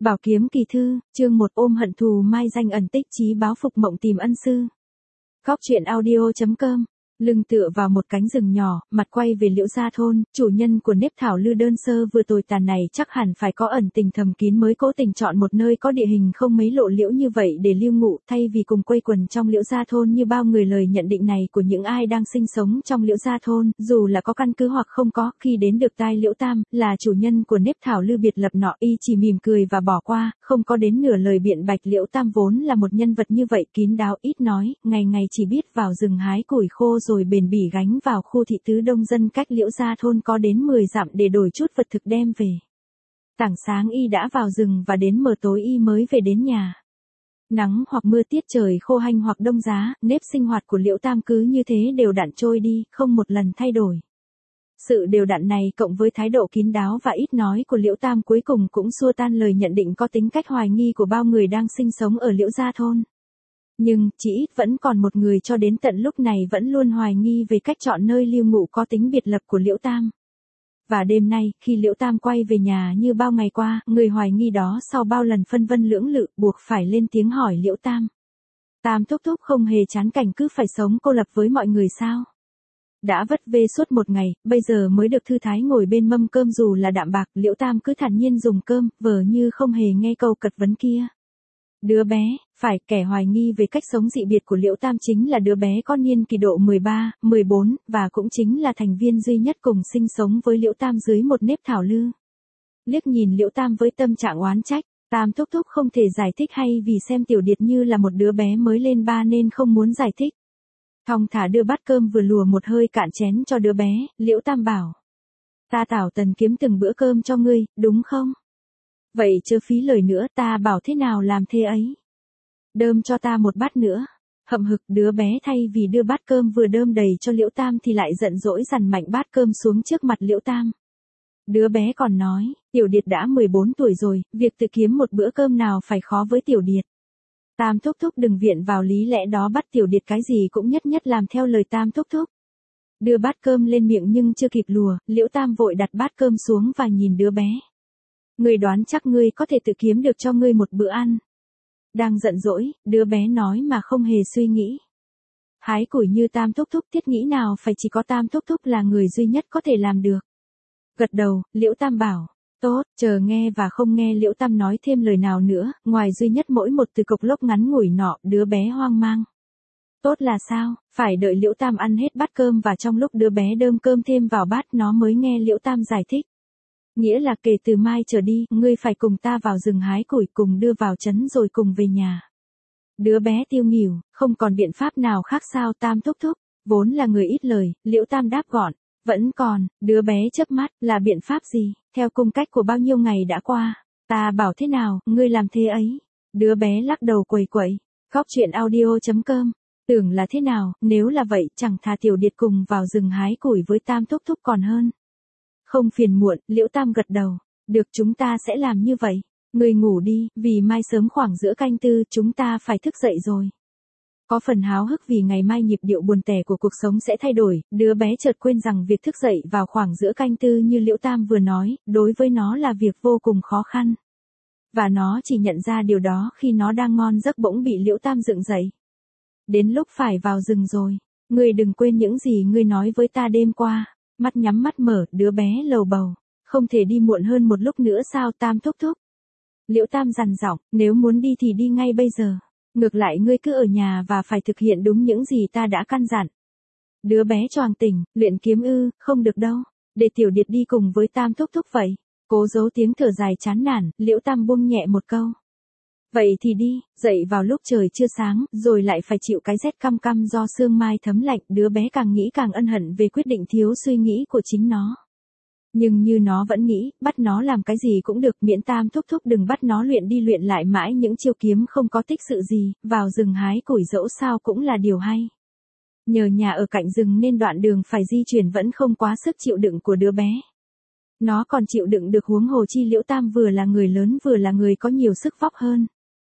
Bảo kiếm kỳ thư, chương 1 ôm hận thù mai danh ẩn tích chí báo phục mộng tìm ân sư. Góc truyện audio.com. Lưng tựa vào một cánh rừng nhỏ, mặt quay về Liễu Gia thôn, chủ nhân của nếp thảo lư đơn sơ vừa tồi tàn này chắc hẳn phải có ẩn tình thầm kín mới cố tình chọn một nơi có địa hình không mấy lộ liễu như vậy để lưu ngụ, thay vì cùng quây quần trong Liễu Gia thôn như bao người. Lời nhận định này của những ai đang sinh sống trong Liễu Gia thôn, dù là có căn cứ hoặc không có, khi đến được tai Liễu Tam, là chủ nhân của nếp thảo lư biệt lập nọ, y chỉ mỉm cười và bỏ qua, không có đến nửa lời biện bạch. Liễu Tam vốn là một nhân vật như vậy, kín đáo ít nói, ngày ngày chỉ biết vào rừng hái củi khô rồi bền bỉ gánh vào khu thị tứ đông dân cách Liễu Gia thôn có đến 10 dặm để đổi chút vật thực đem về. Tảng sáng y đã vào rừng và đến mờ tối y mới về đến nhà. Nắng hoặc mưa, tiết trời khô hanh hoặc đông giá, nếp sinh hoạt của Liễu Tam cứ như thế đều đặn trôi đi, không một lần thay đổi. Sự đều đặn này cộng với thái độ kín đáo và ít nói của Liễu Tam cuối cùng cũng xua tan lời nhận định có tính cách hoài nghi của bao người đang sinh sống ở Liễu Gia thôn. Nhưng, chỉ ít vẫn còn một người cho đến tận lúc này vẫn luôn hoài nghi về cách chọn nơi lưu ngụ có tính biệt lập của Liễu Tam. Và đêm nay, khi Liễu Tam quay về nhà như bao ngày qua, người hoài nghi đó sau bao lần phân vân lưỡng lự buộc phải lên tiếng hỏi Liễu Tam. Tam thúc thúc không hề chán cảnh cứ phải sống cô lập với mọi người sao? Đã vất vê suốt một ngày, bây giờ mới được thư thái ngồi bên mâm cơm dù là đạm bạc. Liễu Tam cứ thản nhiên dùng cơm, vờ như không hề nghe câu cật vấn kia. Đứa bé, phải, kẻ hoài nghi về cách sống dị biệt của Liễu Tam chính là đứa bé có niên kỷ độ 13, 14, và cũng chính là thành viên duy nhất cùng sinh sống với Liễu Tam dưới một nếp thảo lư. Liếc nhìn Liễu Tam với tâm trạng oán trách, Tam thúc thúc không thể giải thích hay vì xem Tiểu Điệt như là một đứa bé mới lên ba nên không muốn giải thích. Thong thả đưa bát cơm vừa lùa một hơi cạn chén cho đứa bé, Liễu Tam bảo. Ta Tảo Tần kiếm từng bữa cơm cho ngươi, đúng không? Vậy chớ phí lời nữa, ta bảo thế nào làm thế ấy. Đơm cho ta một bát nữa. Hậm hực, đứa bé thay vì đưa bát cơm vừa đơm đầy cho Liễu Tam thì lại giận dỗi dằn mạnh bát cơm xuống trước mặt Liễu Tam. Đứa bé còn nói, Tiểu Điệt đã 14 tuổi rồi, việc tự kiếm một bữa cơm nào phải khó với Tiểu Điệt. Tam thúc thúc đừng viện vào lý lẽ đó, bắt Tiểu Điệt cái gì cũng nhất nhất làm theo lời Tam thúc thúc. Đưa bát cơm lên miệng nhưng chưa kịp lùa, Liễu Tam vội đặt bát cơm xuống và nhìn đứa bé. Ngươi đoán chắc ngươi có thể tự kiếm được cho ngươi một bữa ăn. Đang giận dỗi, đứa bé nói mà không hề suy nghĩ. Hái củi như Tam thúc thúc, thiết nghĩ nào phải chỉ có Tam thúc thúc là người duy nhất có thể làm được. Gật đầu, Liễu Tam bảo, tốt, chờ nghe và không nghe. Liễu Tam nói thêm lời nào nữa, ngoài duy nhất mỗi một từ cộc lốc ngắn ngủi nọ. Đứa bé hoang mang. Tốt là sao, phải đợi Liễu Tam ăn hết bát cơm và trong lúc đứa bé đơm cơm thêm vào bát nó mới nghe Liễu Tam giải thích. Nghĩa là kể từ mai trở đi, ngươi phải cùng ta vào rừng hái củi, cùng đưa vào trấn rồi cùng về nhà. Đứa bé tiêu nghỉu, không còn biện pháp nào khác sao Tam thúc thúc? Vốn là người ít lời, Liễu Tam đáp gọn. Vẫn còn, đứa bé chớp mắt, là biện pháp gì, theo cung cách của bao nhiêu ngày đã qua. Ta bảo thế nào, ngươi làm thế ấy. Đứa bé lắc đầu quẩy quẩy. Góc truyện audio.com. Tưởng là thế nào, nếu là vậy, chẳng thà Tiểu Điệt cùng vào rừng hái củi với Tam thúc thúc còn hơn. Không phiền muộn, Liễu Tam gật đầu. Được, chúng ta sẽ làm như vậy. Ngươi ngủ đi, vì mai sớm khoảng giữa canh tư chúng ta phải thức dậy rồi. Có phần háo hức vì ngày mai nhịp điệu buồn tẻ của cuộc sống sẽ thay đổi, đứa bé chợt quên rằng việc thức dậy vào khoảng giữa canh tư như Liễu Tam vừa nói, đối với nó là việc vô cùng khó khăn. Và nó chỉ nhận ra điều đó khi nó đang ngon giấc bỗng bị Liễu Tam dựng dậy. Đến lúc phải vào rừng rồi. Ngươi đừng quên những gì ngươi nói với ta đêm qua. Mắt nhắm mắt mở, đứa bé lầu bầu. Không thể đi muộn hơn một lúc nữa sao Tam thúc thúc? Liễu Tam dằn giọng, nếu muốn đi thì đi ngay bây giờ. Ngược lại ngươi cứ ở nhà và phải thực hiện đúng những gì ta đã căn dặn. Đứa bé choàng tỉnh, luyện kiếm ư, không được đâu. Để Tiểu Điệt đi cùng với Tam thúc thúc vậy. Cố giấu tiếng thở dài chán nản, Liễu Tam buông nhẹ một câu. Vậy thì đi, dậy vào lúc trời chưa sáng, rồi lại phải chịu cái rét căm căm do sương mai thấm lạnh. Đứa bé càng nghĩ càng ân hận về quyết định thiếu suy nghĩ của chính nó. Nhưng như nó vẫn nghĩ, bắt nó làm cái gì cũng được, miễn Tam thúc thúc đừng bắt nó luyện đi luyện lại mãi những chiêu kiếm không có tích sự gì, vào rừng hái củi dẫu sao cũng là điều hay. Nhờ nhà ở cạnh rừng nên đoạn đường phải di chuyển vẫn không quá sức chịu đựng của đứa bé. Nó còn chịu đựng được, huống hồ chi Liễu Tam vừa là người lớn vừa là người có nhiều sức vóc hơn.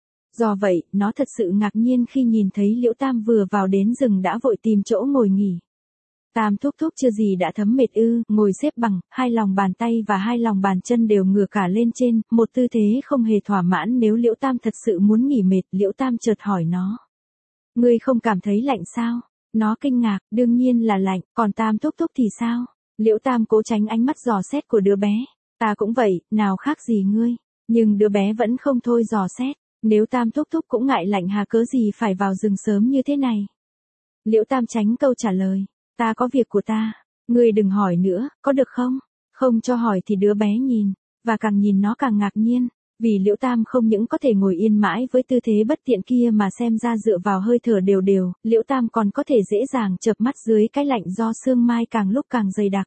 Do vậy, nó thật sự ngạc nhiên khi nhìn thấy Liễu Tam vừa vào đến rừng đã vội tìm chỗ ngồi nghỉ. Tam thúc thúc chưa gì đã thấm mệt ư, ngồi xếp bằng, hai lòng bàn tay và hai lòng bàn chân đều ngửa cả lên trên, một tư thế không hề thỏa mãn. Nếu Liễu Tam thật sự muốn nghỉ mệt, Liễu Tam chợt hỏi nó. Ngươi không cảm thấy lạnh sao? Nó kinh ngạc, đương nhiên là lạnh, còn Tam thúc thúc thì sao? Liễu Tam cố tránh ánh mắt dò xét của đứa bé. Ta cũng vậy, nào khác gì ngươi? Nhưng đứa bé vẫn không thôi dò xét. Nếu Tam thúc thúc cũng ngại lạnh hà cớ gì phải vào rừng sớm như thế này? Liễu Tam tránh câu trả lời. Ta có việc của ta. Ngươi đừng hỏi nữa, có được không? Không cho hỏi thì đứa bé nhìn. Và càng nhìn nó càng ngạc nhiên. Vì Liễu Tam không những có thể ngồi yên mãi với tư thế bất tiện kia mà xem ra dựa vào hơi thở đều đều, Liễu Tam còn có thể dễ dàng chợp mắt dưới cái lạnh do sương mai càng lúc càng dày đặc.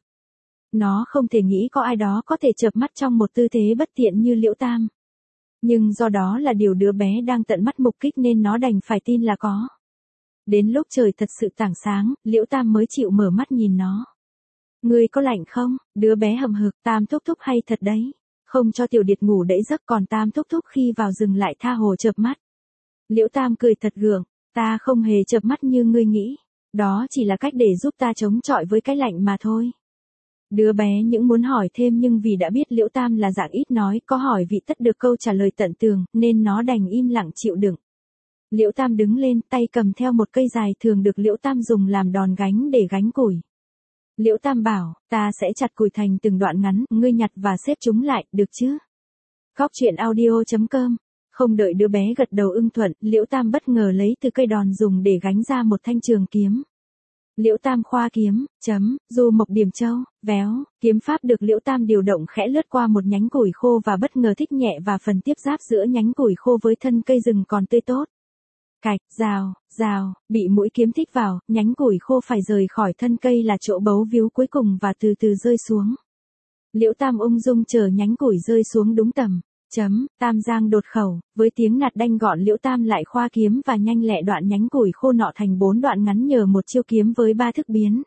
Nó không thể nghĩ có ai đó có thể chợp mắt trong một tư thế bất tiện như Liễu Tam. Nhưng do đó là điều đứa bé đang tận mắt mục kích nên nó đành phải tin là có. Đến lúc trời thật sự tảng sáng, Liễu Tam mới chịu mở mắt nhìn nó. Ngươi có lạnh không? Đứa bé hậm hực. Tam thúc thúc hay thật đấy. Không cho Tiểu Điệt ngủ đẫy giấc, còn Tam thúc thúc khi vào rừng lại tha hồ chợp mắt. Liễu Tam cười thật gượng. Ta không hề chợp mắt như ngươi nghĩ. Đó chỉ là cách để giúp ta chống chọi với cái lạnh mà thôi. Đứa bé những muốn hỏi thêm nhưng vì đã biết Liễu Tam là dạng ít nói, có hỏi vị tất được câu trả lời tận tường, nên nó đành im lặng chịu đựng. Liễu Tam đứng lên, tay cầm theo một cây dài thường được Liễu Tam dùng làm đòn gánh để gánh củi. Liễu Tam bảo, ta sẽ chặt củi thành từng đoạn ngắn, ngươi nhặt và xếp chúng lại, được chứ? Góc truyện audio.com. Không đợi đứa bé gật đầu ưng thuận, Liễu Tam bất ngờ lấy từ cây đòn dùng để gánh ra một thanh trường kiếm. Liễu Tam khoa kiếm, du mộc điểm châu, véo, kiếm pháp được Liễu Tam điều động khẽ lướt qua một nhánh củi khô và bất ngờ thích nhẹ và phần tiếp giáp giữa nhánh củi khô với thân cây rừng còn tươi tốt. Cạch, rào, bị mũi kiếm thích vào, nhánh củi khô phải rời khỏi thân cây là chỗ bấu víu cuối cùng và từ từ rơi xuống. Liễu Tam ung dung chờ nhánh củi rơi xuống đúng tầm. Tam giang đột khẩu, với tiếng nạt đanh gọn Liễu Tam lại khoa kiếm và nhanh lẹ đoạn nhánh củi khô nọ thành 4 đoạn ngắn nhờ một chiêu kiếm với 3 thức biến.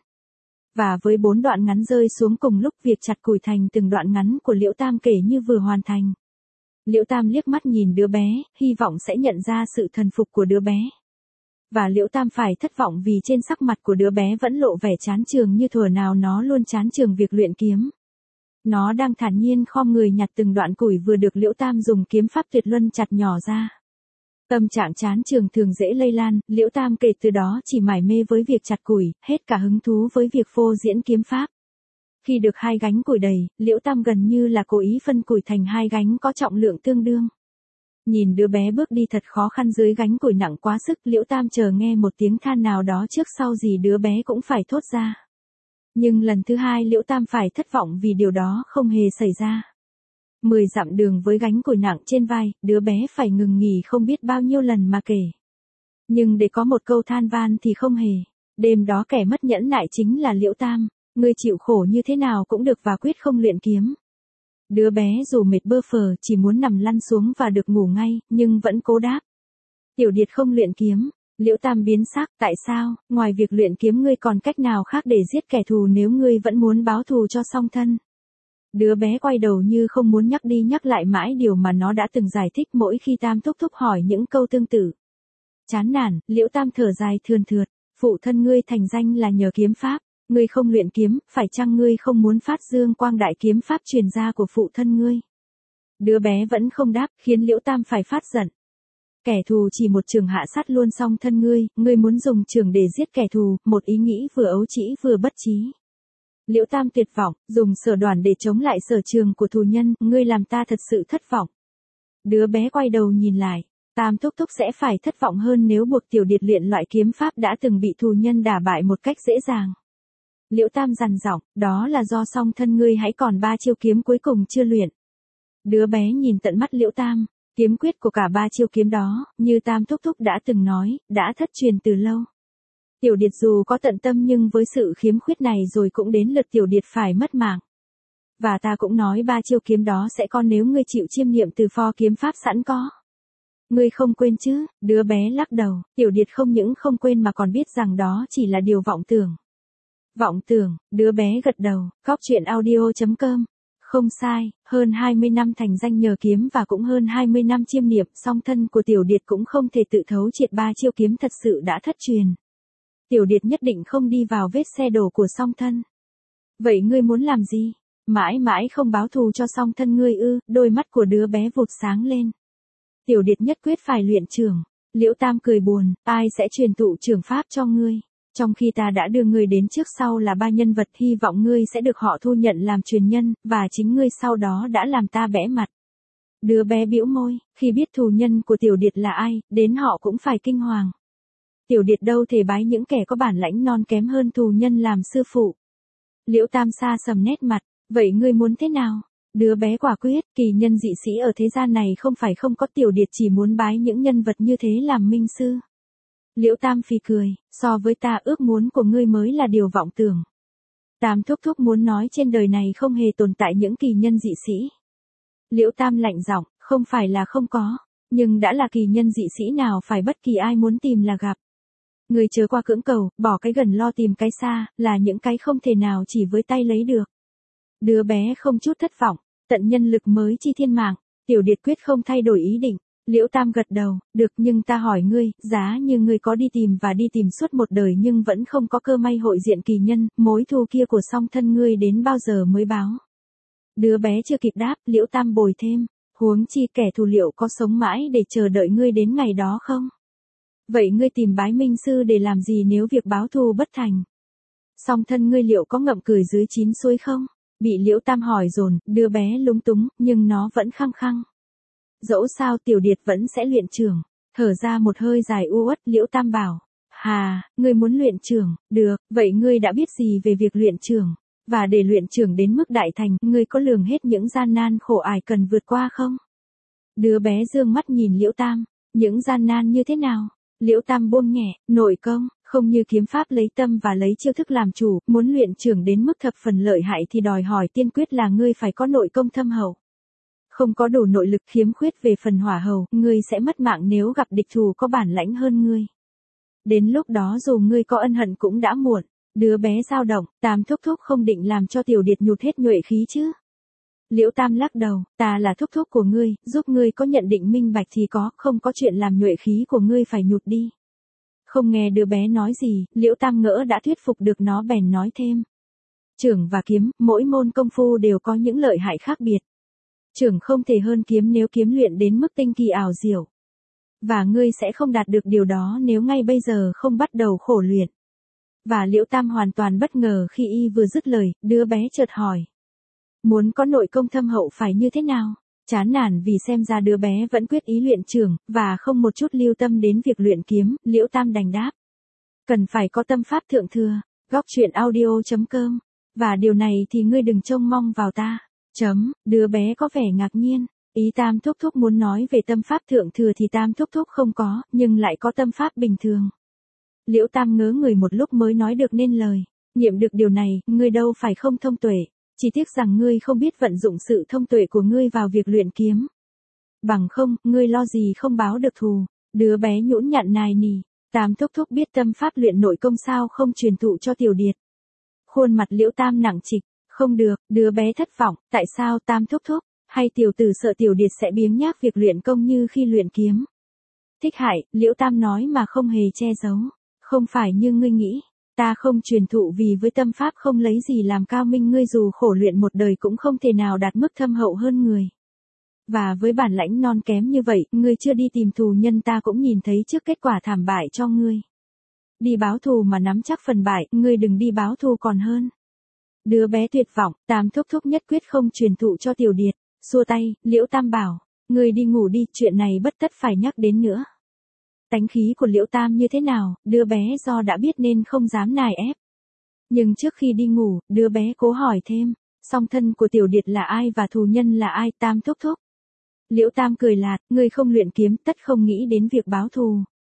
Và với 4 đoạn ngắn rơi xuống cùng lúc, việc chặt củi thành từng đoạn ngắn của Liễu Tam kể như vừa hoàn thành. Liễu Tam liếc mắt nhìn đứa bé, hy vọng sẽ nhận ra sự thần phục của đứa bé. Và Liễu Tam phải thất vọng vì trên sắc mặt của đứa bé vẫn lộ vẻ chán chường như thuở nào nó luôn chán chường việc luyện kiếm. Nó đang thản nhiên khom người nhặt từng đoạn củi vừa được Liễu Tam dùng kiếm pháp tuyệt luân chặt nhỏ ra. Tâm trạng chán chường thường dễ lây lan, Liễu Tam kể từ đó chỉ mải mê với việc chặt củi, hết cả hứng thú với việc phô diễn kiếm pháp. Khi được 2 gánh củi đầy, Liễu Tam gần như là cố ý phân củi thành 2 gánh có trọng lượng tương đương. Nhìn đứa bé bước đi thật khó khăn dưới gánh củi nặng quá sức, Liễu Tam chờ nghe một tiếng than nào đó trước sau gì đứa bé cũng phải thốt ra. Nhưng lần thứ 2 Liễu Tam phải thất vọng vì điều đó không hề xảy ra. 10 dặm đường với gánh củi nặng trên vai, đứa bé phải ngừng nghỉ không biết bao nhiêu lần mà kể. Nhưng để có một câu than van thì không hề. Đêm đó kẻ mất nhẫn nại chính là Liễu Tam. Ngươi chịu khổ như thế nào cũng được và quyết không luyện kiếm. Đứa bé dù mệt bơ phờ chỉ muốn nằm lăn xuống và được ngủ ngay, nhưng vẫn cố đáp. Tiểu Điệt không luyện kiếm. Liễu Tam biến sắc, tại sao? Ngoài việc luyện kiếm ngươi còn cách nào khác để giết kẻ thù nếu ngươi vẫn muốn báo thù cho song thân? Đứa bé quay đầu như không muốn nhắc đi nhắc lại mãi điều mà nó đã từng giải thích mỗi khi Tam thúc thúc hỏi những câu tương tự. Chán nản, Liễu Tam thở dài thườn thượt, phụ thân ngươi thành danh là nhờ kiếm pháp. Ngươi không luyện kiếm, phải chăng ngươi không muốn phát dương quang đại kiếm pháp truyền ra của phụ thân ngươi? Đứa bé vẫn không đáp, khiến Liễu Tam phải phát giận. Kẻ thù chỉ một trường hạ sát luôn song thân ngươi muốn dùng trường để giết kẻ thù, một ý nghĩ vừa ấu trĩ vừa bất trí. Liễu Tam tuyệt vọng, dùng sở đoản để chống lại sở trường của thù nhân, ngươi làm ta thật sự thất vọng. Đứa bé quay đầu nhìn lại, Tam thúc thúc sẽ phải thất vọng hơn nếu buộc Tiểu Điệt luyện loại kiếm pháp đã từng bị thù nhân đả bại một cách dễ dàng. Liễu Tam dằn giọng, đó là do song thân ngươi hãy còn 3 chiêu kiếm cuối cùng chưa luyện. Đứa bé nhìn tận mắt Liễu Tam, kiếm quyết của cả 3 chiêu kiếm đó, như Tam thúc thúc đã từng nói, đã thất truyền từ lâu. Tiểu Điệt dù có tận tâm nhưng với sự khiếm khuyết này rồi cũng đến lượt Tiểu Điệt phải mất mạng. Và ta cũng nói 3 chiêu kiếm đó sẽ có nếu ngươi chịu chiêm nghiệm từ pho kiếm pháp sẵn có. Ngươi không quên chứ? Đứa bé lắc đầu, Tiểu Điệt không những không quên mà còn biết rằng đó chỉ là điều vọng tưởng. Vọng tưởng, đứa bé gật đầu, góc truyện audio.com. Không sai, hơn 20 năm thành danh nhờ kiếm và cũng hơn 20 năm chiêm nghiệm, song thân của Tiểu Điệt cũng không thể tự thấu triệt 3 chiêu kiếm thật sự đã thất truyền. Tiểu Điệt nhất định không đi vào vết xe đổ của song thân. Vậy ngươi muốn làm gì? Mãi mãi không báo thù cho song thân ngươi ư? Đôi mắt của đứa bé vụt sáng lên. Tiểu Điệt nhất quyết phải luyện trưởng. Liễu Tam cười buồn, ai sẽ truyền thụ trưởng pháp cho ngươi? Trong khi ta đã đưa ngươi đến trước sau là 3 nhân vật, hy vọng ngươi sẽ được họ thu nhận làm truyền nhân, và chính ngươi sau đó đã làm ta bẽ mặt. Đứa bé bĩu môi, khi biết thù nhân của Tiểu Điệt là ai, đến họ cũng phải kinh hoàng. Tiểu Điệt đâu thể bái những kẻ có bản lãnh non kém hơn thù nhân làm sư phụ. Liễu Tam xa sầm nét mặt, vậy ngươi muốn thế nào? Đứa bé quả quyết, kỳ nhân dị sĩ ở thế gian này không phải không có, Tiểu Điệt chỉ muốn bái những nhân vật như thế làm minh sư. Liễu Tam phì cười, so với ta ước muốn của ngươi mới là điều vọng tưởng. Tam thúc thúc muốn nói trên đời này không hề tồn tại những kỳ nhân dị sĩ. Liễu Tam lạnh giọng, không phải là không có, nhưng đã là kỳ nhân dị sĩ nào phải bất kỳ ai muốn tìm là gặp. Người chớ qua cưỡng cầu, bỏ cái gần lo tìm cái xa, là những cái không thể nào chỉ với tay lấy được. Đứa bé không chút thất vọng, tận nhân lực mới chi thiên mạng, Tiểu Điệt quyết không thay đổi ý định. Liễu Tam gật đầu, được, nhưng ta hỏi ngươi, giá như ngươi có đi tìm và đi tìm suốt một đời nhưng vẫn không có cơ may hội diện kỳ nhân, mối thù kia của song thân ngươi đến bao giờ mới báo? Đứa bé chưa kịp đáp, Liễu Tam bồi thêm, huống chi kẻ thù liệu có sống mãi để chờ đợi ngươi đến ngày đó không? Vậy ngươi tìm bái minh sư để làm gì nếu việc báo thù bất thành? Song thân ngươi liệu có ngậm cười dưới chín suối không? Bị Liễu Tam hỏi dồn, đứa bé lúng túng, nhưng nó vẫn khăng khăng. Dẫu sao Tiểu Điệt vẫn sẽ luyện trưởng. Thở ra một hơi dài u uất, Liễu Tam bảo, hà, ngươi muốn luyện trưởng, được, vậy ngươi đã biết gì về việc luyện trưởng? Và để luyện trưởng đến mức đại thành, ngươi có lường hết những gian nan khổ ải cần vượt qua không? Đứa bé dương mắt nhìn Liễu Tam, những gian nan như thế nào? Liễu Tam buông nhẹ, nội công, không như kiếm pháp lấy tâm và lấy chiêu thức làm chủ, muốn luyện trưởng đến mức thập phần lợi hại thì đòi hỏi tiên quyết là ngươi phải có nội công thâm hậu. Không có đủ nội lực, khiếm khuyết về phần hỏa hầu, ngươi sẽ mất mạng nếu gặp địch thù có bản lãnh hơn ngươi. Đến lúc đó dù ngươi có ân hận cũng đã muộn. Đứa bé dao động, Tam thúc thúc không định làm cho Tiểu Điệt nhụt hết nhuệ khí chứ? Liễu Tam lắc đầu, ta là thúc thúc của ngươi, giúp ngươi có nhận định minh bạch thì có, không có chuyện làm nhuệ khí của ngươi phải nhụt đi. Không nghe đứa bé nói gì, Liễu Tam ngỡ đã thuyết phục được nó bèn nói thêm. Trưởng và kiếm, mỗi môn công phu đều có những lợi hại khác biệt. Trưởng không thể hơn kiếm nếu kiếm luyện đến mức tinh kỳ ảo diệu. Và ngươi sẽ không đạt được điều đó nếu ngay bây giờ không bắt đầu khổ luyện. Và Liễu Tam hoàn toàn bất ngờ khi y vừa dứt lời, đứa bé chợt hỏi. Muốn có nội công thâm hậu phải như thế nào? Chán nản vì xem ra đứa bé vẫn quyết ý luyện trưởng, và không một chút lưu tâm đến việc luyện kiếm, Liễu Tam đành đáp. Cần phải có tâm pháp thượng thừa, góc truyện audio.com, và điều này thì ngươi đừng trông mong vào ta. Đứa bé có vẻ ngạc nhiên, ý Tam thúc thúc muốn nói về tâm pháp thượng thừa thì Tam thúc thúc không có, nhưng lại có tâm pháp bình thường. Liễu Tam ngớ người một lúc mới nói được nên lời, nghiệm được điều này, ngươi đâu phải không thông tuệ, chỉ tiếc rằng ngươi không biết vận dụng sự thông tuệ của ngươi vào việc luyện kiếm. Bằng không, ngươi lo gì không báo được thù? Đứa bé nhũn nhặn nài nỉ, Tam thúc thúc biết tâm pháp luyện nội công sao không truyền thụ cho Tiểu Điệt. Khuôn mặt Liễu Tam nặng trịch, không được, đứa bé thất vọng, tại sao Tam thúc thúc, hay tiểu tử sợ Tiểu Điệt sẽ biếng nhác việc luyện công như khi luyện kiếm? Thích hại, Liễu Tam nói mà không hề che giấu. Không phải như ngươi nghĩ, ta không truyền thụ vì với tâm pháp không lấy gì làm cao minh, ngươi dù khổ luyện một đời cũng không thể nào đạt mức thâm hậu hơn người. Và với bản lãnh non kém như vậy, ngươi chưa đi tìm thù nhân ta cũng nhìn thấy trước kết quả thảm bại cho ngươi. Đi báo thù mà nắm chắc phần bại, ngươi đừng đi báo thù còn hơn. Đứa bé tuyệt vọng, Tam thúc thúc nhất quyết không truyền thụ cho Tiểu Điệt, xua tay, Liễu Tam bảo, ngươi đi ngủ đi, chuyện này bất tất phải nhắc đến nữa. Tánh khí của Liễu Tam như thế nào, đứa bé do đã biết nên không dám nài ép. Nhưng trước khi đi ngủ, đứa bé cố hỏi thêm, song thân của Tiểu Điệt là ai và thù nhân là ai? Tam thúc thúc. Liễu Tam cười lạt, ngươi không luyện kiếm tất không nghĩ đến việc báo thù.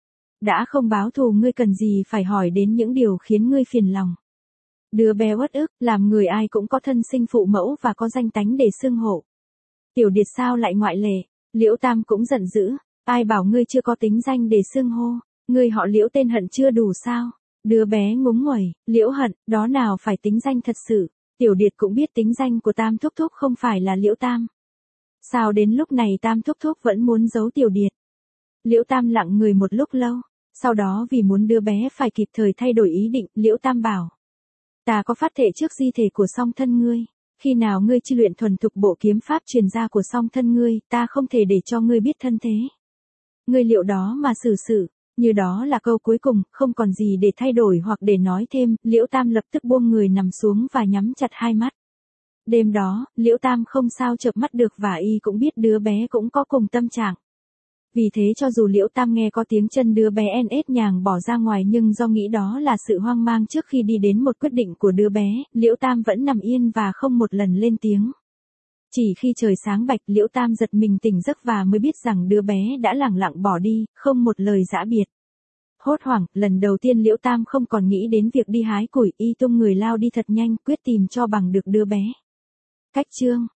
Đã không báo thù ngươi cần gì phải hỏi đến những điều khiến ngươi phiền lòng. Đứa bé uất ức, làm người ai cũng có thân sinh phụ mẫu và có danh tánh để xưng hộ. Tiểu Điệt sao lại ngoại lệ? Liễu Tam cũng giận dữ. Ai bảo ngươi chưa có tính danh để xưng hô, ngươi họ Liễu tên Hận chưa đủ sao? Đứa bé ngúng nguẩy, Liễu Hận, đó nào phải tính danh thật sự. Tiểu Điệt cũng biết tính danh của Tam thúc thúc không phải là Liễu Tam. Sao đến lúc này Tam thúc thúc vẫn muốn giấu Tiểu Điệt? Liễu Tam lặng người một lúc lâu, Sau đó vì muốn đứa bé phải kịp thời thay đổi ý định, Liễu Tam bảo. Ta có phát thệ trước di thể của song thân ngươi. Khi nào ngươi chi luyện thuần thục bộ kiếm pháp truyền ra của song thân ngươi, ta không thể để cho ngươi biết thân thế. Ngươi liệu đó mà xử sự, như đó là câu cuối cùng, không còn gì để thay đổi hoặc để nói thêm, Liễu Tam lập tức buông người nằm xuống và nhắm chặt hai mắt. Đêm đó, Liễu Tam không sao chợp mắt được và y cũng biết đứa bé cũng có cùng tâm trạng. Vì thế cho dù Liễu Tam nghe có tiếng chân đứa bé ét nhàng bỏ ra ngoài nhưng do nghĩ đó là sự hoang mang trước khi đi đến một quyết định của đứa bé, Liễu Tam vẫn nằm yên và không một lần lên tiếng. Chỉ khi trời sáng bạch Liễu Tam giật mình tỉnh giấc và mới biết rằng đứa bé đã lẳng lặng bỏ đi, không một lời giã biệt. Hốt hoảng, lần đầu tiên Liễu Tam không còn nghĩ đến việc đi hái củi, y tung người lao đi thật nhanh, quyết tìm cho bằng được đứa bé. Cách chương